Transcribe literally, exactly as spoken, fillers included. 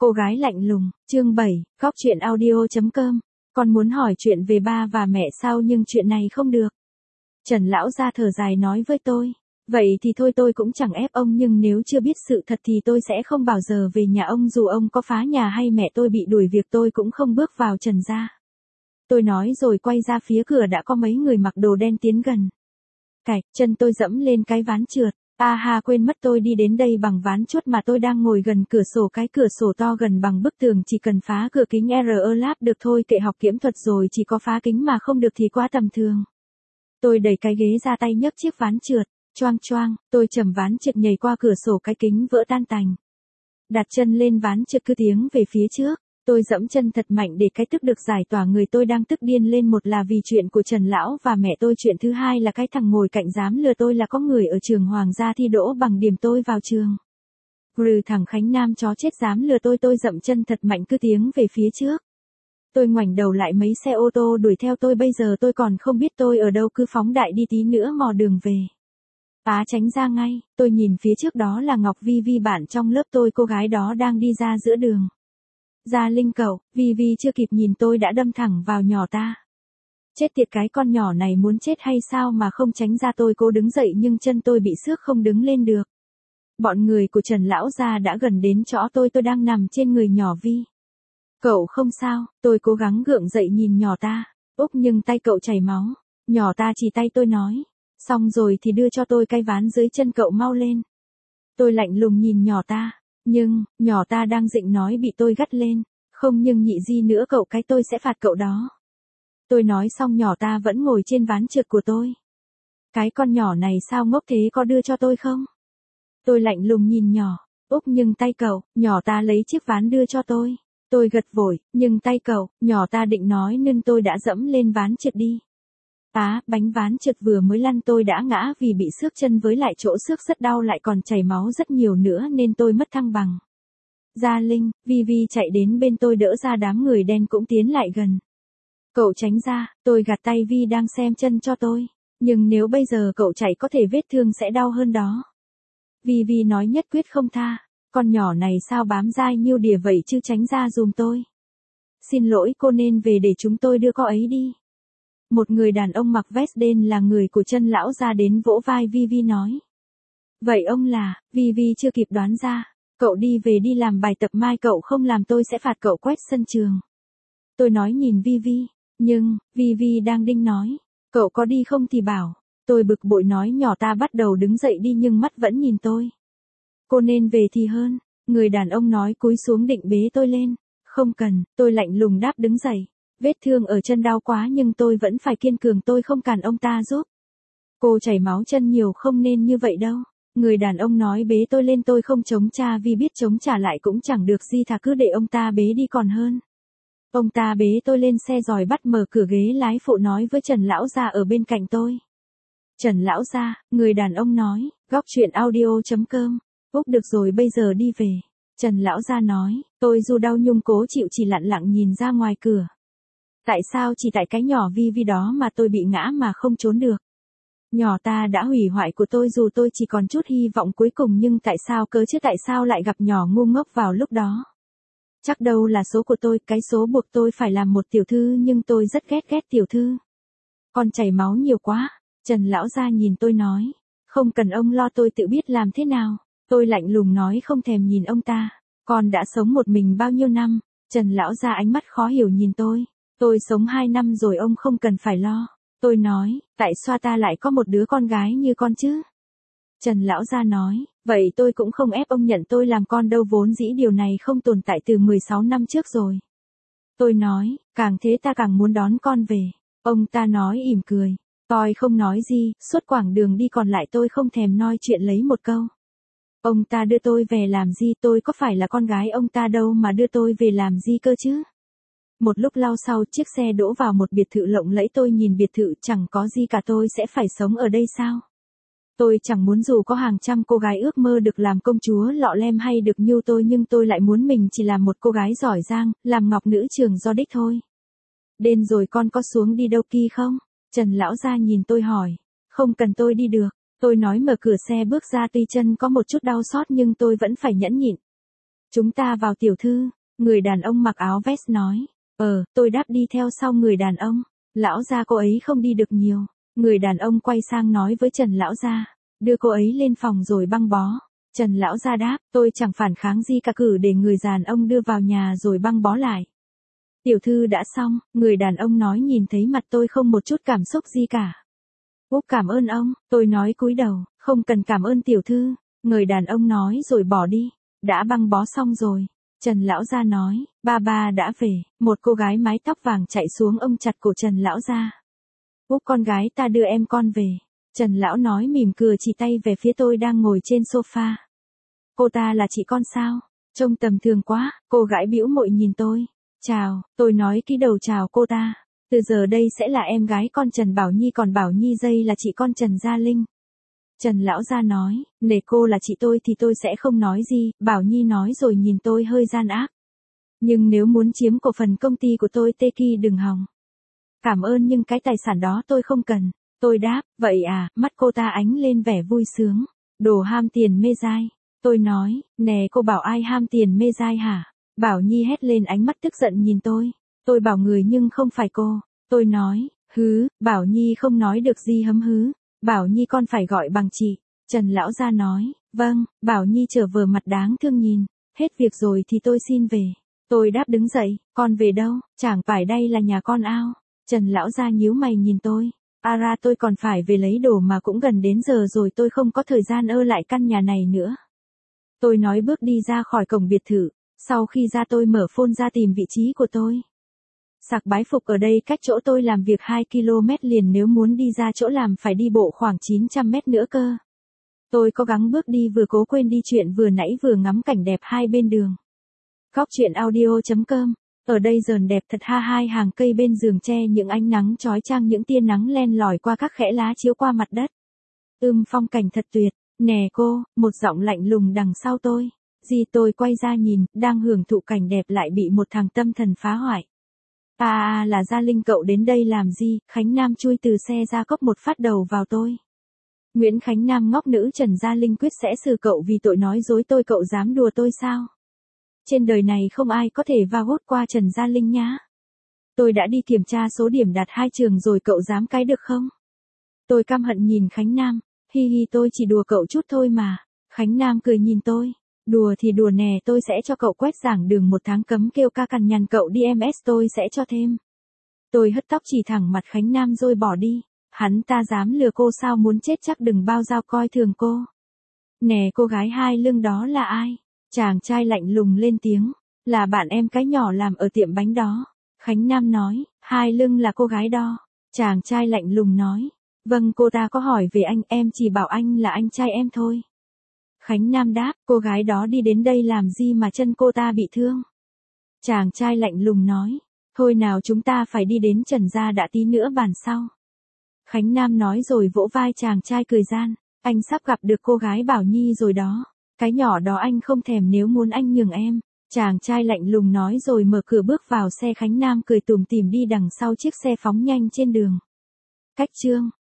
Cô gái lạnh lùng, chương bảy, góc chuyện audio.com. Con muốn hỏi chuyện về ba và mẹ sao nhưng chuyện này không được. Trần lão gia thở dài nói với tôi. Vậy thì thôi, tôi cũng chẳng ép ông, nhưng nếu chưa biết sự thật thì tôi sẽ không bao giờ về nhà ông, dù ông có phá nhà hay mẹ tôi bị đuổi việc tôi cũng không bước vào Trần gia. Tôi nói rồi quay ra phía cửa, đã có mấy người mặc đồ đen tiến gần. Cạch, chân tôi dẫm lên cái ván trượt. A ha, quên mất tôi đi đến đây bằng ván chốt mà tôi đang ngồi gần cửa sổ, cái cửa sổ to gần bằng bức tường, chỉ cần phá cửa kính rờ láp được thôi, kệ học kiểm thuật rồi, chỉ có phá kính mà không được thì quá tầm thường. Tôi đẩy cái ghế ra, tay nhấc chiếc ván trượt, choang choang, tôi chầm ván trượt nhảy qua cửa sổ, cái kính vỡ tan tành. Đặt chân lên ván trượt cứ tiến về phía trước. Tôi dẫm chân thật mạnh để cái tức được giải tỏa. Người tôi đang tức điên lên, một là vì chuyện của Trần lão và mẹ tôi, chuyện thứ hai là cái thằng ngồi cạnh dám lừa tôi là có người ở trường Hoàng gia thi đỗ bằng điểm tôi vào trường. Rừ, thằng Khánh Nam chó chết dám lừa tôi. Tôi dậm chân thật mạnh cứ tiến về phía trước. Tôi ngoảnh đầu lại, mấy xe ô tô đuổi theo tôi, bây giờ tôi còn không biết tôi ở đâu, cứ phóng đại đi, tí nữa mò đường về. Á, tránh ra ngay. Tôi nhìn phía trước, đó là Ngọc Vi Vi, bạn trong lớp tôi, cô gái đó đang đi ra giữa đường. Gia Linh cậu, Vi Vi chưa kịp nhìn tôi đã đâm thẳng vào nhỏ ta. Chết tiệt, cái con nhỏ này muốn chết hay sao mà không tránh ra. Tôi cố đứng dậy nhưng chân tôi bị xước không đứng lên được. Bọn người của Trần lão gia đã gần đến chỗ tôi, tôi đang nằm trên người nhỏ Vi. Cậu không sao? Tôi cố gắng gượng dậy nhìn nhỏ ta. Úp, nhưng tay cậu chảy máu. Nhỏ ta chỉ tay tôi nói. Xong rồi thì đưa cho tôi cái ván dưới chân, cậu mau lên. Tôi lạnh lùng nhìn nhỏ ta. Nhưng, nhỏ ta đang dịnh nói bị tôi gắt lên. Không nhưng nhị gì nữa cậu, cái tôi sẽ phạt cậu đó. Tôi nói xong nhỏ ta vẫn ngồi trên ván trượt của tôi. Cái con nhỏ này sao ngốc thế, có đưa cho tôi không? Tôi lạnh lùng nhìn nhỏ. Úp, nhưng tay cậu. Nhỏ ta lấy chiếc ván đưa cho tôi. Tôi gật vội, nhưng tay cậu. Nhỏ ta định nói nên tôi đã dẫm lên ván trượt đi. Á, bánh ván trượt vừa mới lăn tôi đã ngã vì bị xước chân, với lại chỗ xước rất đau, lại còn chảy máu rất nhiều nữa nên tôi mất thăng bằng. Gia Linh, Vi Vi chạy đến bên tôi đỡ ra, đám người đen cũng tiến lại gần. Cậu tránh ra. Tôi gạt tay Vi đang xem chân cho tôi. Nhưng nếu bây giờ cậu chạy có thể vết thương sẽ đau hơn đó. Vi Vi nói nhất quyết không tha. Con nhỏ này sao bám dai nhiêu đìa vậy chứ, tránh ra dùm tôi. Xin lỗi cô, nên về để chúng tôi đưa cô ấy đi. Một người đàn ông mặc vest đen là người của Trần lão gia đến vỗ vai Vi Vi nói. Vậy ông là? Vi Vi chưa kịp đoán ra. Cậu đi về đi làm bài tập, mai cậu không làm tôi sẽ phạt cậu quét sân trường. Tôi nói nhìn Vi Vi. Nhưng, Vi Vi đang đinh nói. Cậu có đi không thì bảo. Tôi bực bội nói. Nhỏ ta bắt đầu đứng dậy đi nhưng mắt vẫn nhìn tôi. Cô nên về thì hơn. Người đàn ông nói cúi xuống định bế tôi lên. Không cần, tôi lạnh lùng đáp đứng dậy. Vết thương ở chân đau quá nhưng tôi vẫn phải kiên cường, tôi không cản ông ta giúp. Cô chảy máu chân nhiều, không nên như vậy đâu. Người đàn ông nói bế tôi lên, tôi không chống trả vì biết chống trả lại cũng chẳng được gì, thà cứ để ông ta bế đi còn hơn. Ông ta bế tôi lên xe rồi bắt mở cửa ghế lái phụ, nói với Trần lão gia ở bên cạnh tôi. Trần lão gia, người đàn ông nói, góc chuyện audio.com. Úc, được rồi, bây giờ đi về. Trần lão gia nói. Tôi dù đau nhung cố chịu, chỉ lặng lặng nhìn ra ngoài cửa. Tại sao chỉ tại cái nhỏ Vi Vi đó mà tôi bị ngã mà không trốn được? Nhỏ ta đã hủy hoại của tôi, dù tôi chỉ còn chút hy vọng cuối cùng, nhưng tại sao cơ chứ, tại sao lại gặp nhỏ ngu ngốc vào lúc đó? Chắc đâu là số của tôi, cái số buộc tôi phải làm một tiểu thư, nhưng tôi rất ghét ghét tiểu thư. Con chảy máu nhiều quá. Trần lão gia nhìn tôi nói. Không cần ông lo, tôi tự biết làm thế nào. Tôi lạnh lùng nói, không thèm nhìn ông ta. Con đã sống một mình bao nhiêu năm? Trần lão gia ánh mắt khó hiểu nhìn tôi. Tôi sống hai năm rồi, ông không cần phải lo. Tôi nói, tại sao ta lại có một đứa con gái như con chứ? Trần lão gia nói, vậy tôi cũng không ép ông nhận tôi làm con đâu, vốn dĩ điều này không tồn tại từ mười sáu năm trước rồi. Tôi nói, càng thế ta càng muốn đón con về. Ông ta nói ỉm cười. Tôi không nói gì, suốt quãng đường đi còn lại tôi không thèm nói chuyện lấy một câu. Ông ta đưa tôi về làm gì, tôi có phải là con gái ông ta đâu mà đưa tôi về làm gì cơ chứ? Một lúc lâu sau, chiếc xe đỗ vào một biệt thự lộng lẫy. Tôi nhìn biệt thự, chẳng có gì cả, tôi sẽ phải sống ở đây sao? Tôi chẳng muốn dù có hàng trăm cô gái ước mơ được làm công chúa lọ lem hay được như tôi, nhưng tôi lại muốn mình chỉ là một cô gái giỏi giang, làm ngọc nữ trường do đích thôi. Đêm rồi, con có xuống đi đâu kia không? Trần lão gia nhìn tôi hỏi. Không cần, tôi đi được. Tôi nói mở cửa xe bước ra, tuy chân có một chút đau xót nhưng tôi vẫn phải nhẫn nhịn. Chúng ta vào tiểu thư, người đàn ông mặc áo vest nói. Ờ, tôi đáp đi theo sau người đàn ông. Lão gia cô ấy không đi được nhiều. Người đàn ông quay sang nói với Trần lão gia, đưa cô ấy lên phòng rồi băng bó. Trần lão gia đáp, tôi chẳng phản kháng gì cả, cử để người đàn ông đưa vào nhà rồi băng bó lại. Tiểu thư đã xong, người đàn ông nói nhìn thấy mặt tôi không một chút cảm xúc gì cả. Úp cảm ơn ông, tôi nói cúi đầu, không cần cảm ơn tiểu thư. Người đàn ông nói rồi bỏ đi, đã băng bó xong rồi. Trần lão gia nói, ba ba đã về, một cô gái mái tóc vàng chạy xuống ôm chặt cổ Trần lão gia. Úp con gái ta đưa em con về. Trần lão nói mỉm cười chỉ tay về phía tôi đang ngồi trên sofa. Cô ta là chị con sao? Trông tầm thường quá, cô gái bĩu môi nhìn tôi. Chào, tôi nói ký đầu chào cô ta. Từ giờ đây sẽ là em gái con Trần Bảo Nhi, còn Bảo Nhi dây là chị con Trần Gia Linh. Trần lão gia nói, nể cô là chị tôi thì tôi sẽ không nói gì, Bảo Nhi nói rồi nhìn tôi hơi gian ác. Nhưng nếu muốn chiếm cổ phần công ty của tôi tê kỳ đừng hòng. Cảm ơn nhưng cái tài sản đó tôi không cần. Tôi đáp, vậy à, mắt cô ta ánh lên vẻ vui sướng. Đồ ham tiền mê dai. Tôi nói, nè cô bảo ai ham tiền mê dai hả? Bảo Nhi hét lên ánh mắt tức giận nhìn tôi. Tôi bảo người nhưng không phải cô. Tôi nói, hứ, Bảo Nhi không nói được gì hấm hứ. Bảo Nhi con phải gọi bằng chị. Trần lão gia nói, vâng, Bảo Nhi trở vờ mặt đáng thương nhìn. Hết việc rồi thì tôi xin về. Tôi đáp đứng dậy, con về đâu, chẳng phải đây là nhà con ao. Trần lão gia nhíu mày nhìn tôi. À ra tôi còn phải về lấy đồ mà cũng gần đến giờ rồi, tôi không có thời gian ở lại căn nhà này nữa. Tôi nói bước đi ra khỏi cổng biệt thự. Sau khi ra tôi mở phone ra tìm vị trí của tôi. Sạc bái phục ở đây cách chỗ tôi làm việc hai ki lô mét liền, nếu muốn đi ra chỗ làm phải đi bộ khoảng chín trăm mét nữa cơ. Tôi cố gắng bước đi vừa cố quên đi chuyện vừa nãy vừa ngắm cảnh đẹp hai bên đường. Góc truyện audio chấm com. Ở đây dờn đẹp thật ha, hai hàng cây bên giường tre, những ánh nắng chói chang, những tia nắng len lỏi qua các khẽ lá chiếu qua mặt đất. Ưm phong cảnh thật tuyệt. Nè cô, một giọng lạnh lùng đằng sau tôi. Di tôi quay ra nhìn, đang hưởng thụ cảnh đẹp lại bị một thằng tâm thần phá hoại. À, à là Gia Linh cậu đến đây làm gì? Khánh Nam chui từ xe ra cốc một phát đầu vào tôi. Nguyễn Khánh Nam ngóc nữ Trần Gia Linh quyết sẽ xử cậu vì tội nói dối tôi, cậu dám đùa tôi sao? Trên đời này không ai có thể va vốt qua Trần Gia Linh nhá. Tôi đã đi kiểm tra số điểm đạt hai trường rồi, cậu dám cái được không? Tôi căm hận nhìn Khánh Nam. Hi hi, tôi chỉ đùa cậu chút thôi mà. Khánh Nam cười nhìn tôi. Đùa thì đùa nè, tôi sẽ cho cậu quét giảng đường một tháng cấm kêu ca cằn nhằn, cậu đi em ét tôi sẽ cho thêm. Tôi hất tóc chỉ thẳng mặt Khánh Nam rồi bỏ đi. Hắn ta dám lừa cô sao, muốn chết chắc đừng bao giao coi thường cô. Nè cô gái hai lưng đó là ai? Chàng trai lạnh lùng lên tiếng. Là bạn em cái nhỏ làm ở tiệm bánh đó. Khánh Nam nói, hai lưng là cô gái đó. Chàng trai lạnh lùng nói. Vâng, cô ta có hỏi về anh, em chỉ bảo anh là anh trai em thôi. Khánh Nam đáp, cô gái đó đi đến đây làm gì mà chân cô ta bị thương? Chàng trai lạnh lùng nói, thôi nào chúng ta phải đi đến Trần gia đã, tí nữa bàn sau. Khánh Nam nói rồi vỗ vai chàng trai cười gian, anh sắp gặp được cô gái Bảo Nhi rồi đó. Cái nhỏ đó anh không thèm, nếu muốn anh nhường em. Chàng trai lạnh lùng nói rồi mở cửa bước vào xe. Khánh Nam cười tủm tỉm đi đằng sau chiếc xe phóng nhanh trên đường. Cách chương